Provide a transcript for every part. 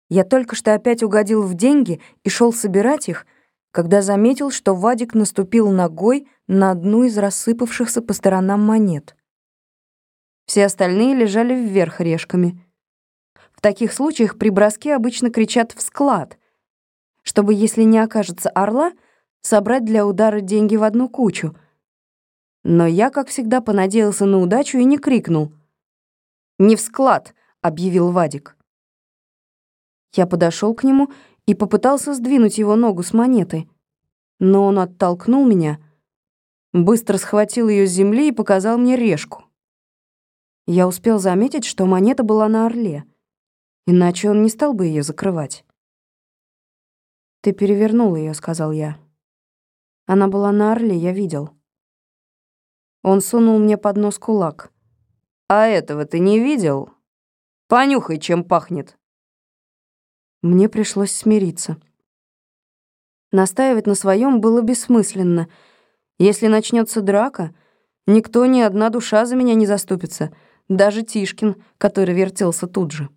Я только что опять угодил в деньги и шел собирать их, когда заметил, что Вадик наступил ногой на одну из рассыпавшихся по сторонам монет. Все остальные лежали вверх решками. В таких случаях при броске обычно кричат «в склад», чтобы, если не окажется орла, собрать для удара деньги в одну кучу. Но я, как всегда, понадеялся на удачу и не крикнул. «Не в склад», — объявил Вадик. Я подошел к нему и попытался сдвинуть его ногу с монеты, но он оттолкнул меня, быстро схватил ее с земли и показал мне решку. Я успел заметить, что монета была на орле, иначе он не стал бы ее закрывать. «Ты перевернул ее», — сказал я. «Она была на орле, я видел». Он сунул мне под нос кулак. «А этого ты не видел? Понюхай, чем пахнет». Мне пришлось смириться. Настаивать на своем было бессмысленно. Если начнется драка, никто, ни одна душа за меня не заступится, даже Тишкин, который вертелся тут же.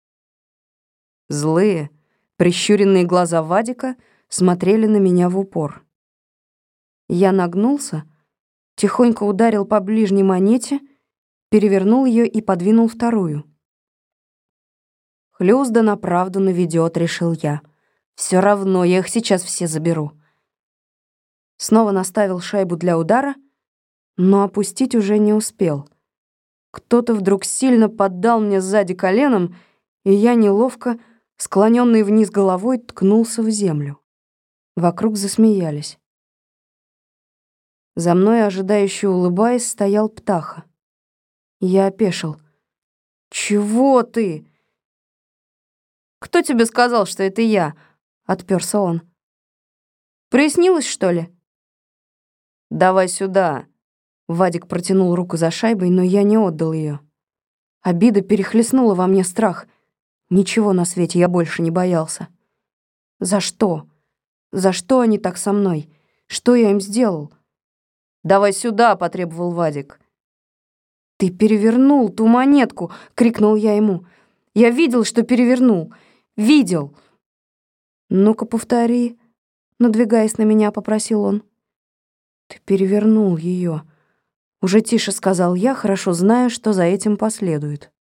Злые, прищуренные глаза Вадика смотрели на меня в упор. Я нагнулся, тихонько ударил по ближней монете, перевернул ее и подвинул вторую. «Хлюзда на правду наведет», — решил я. «Все равно, я их сейчас все заберу». Снова наставил шайбу для удара, но опустить уже не успел. Кто-то вдруг сильно поддал мне сзади коленом, и я неловко, склонённый вниз головой, ткнулся в землю. Вокруг засмеялись. За мной, ожидающе улыбаясь, стоял Птаха. Я опешил. «Чего ты?» «Кто тебе сказал, что это я?» — отпёрся он. «Приснилось, что ли?» «Давай сюда». Вадик протянул руку за шайбой, но я не отдал её. Обида перехлестнула во мне страх. Ничего на свете я больше не боялся. За что? За что они так со мной? Что я им сделал? «Давай сюда», — потребовал Вадик. «Ты перевернул ту монетку!» — крикнул я ему. «Я видел, что перевернул. Видел!» «Ну-ка, повтори», — надвигаясь на меня, попросил он. «Ты перевернул ее», — уже тише сказал я, хорошо зная, что за этим последует.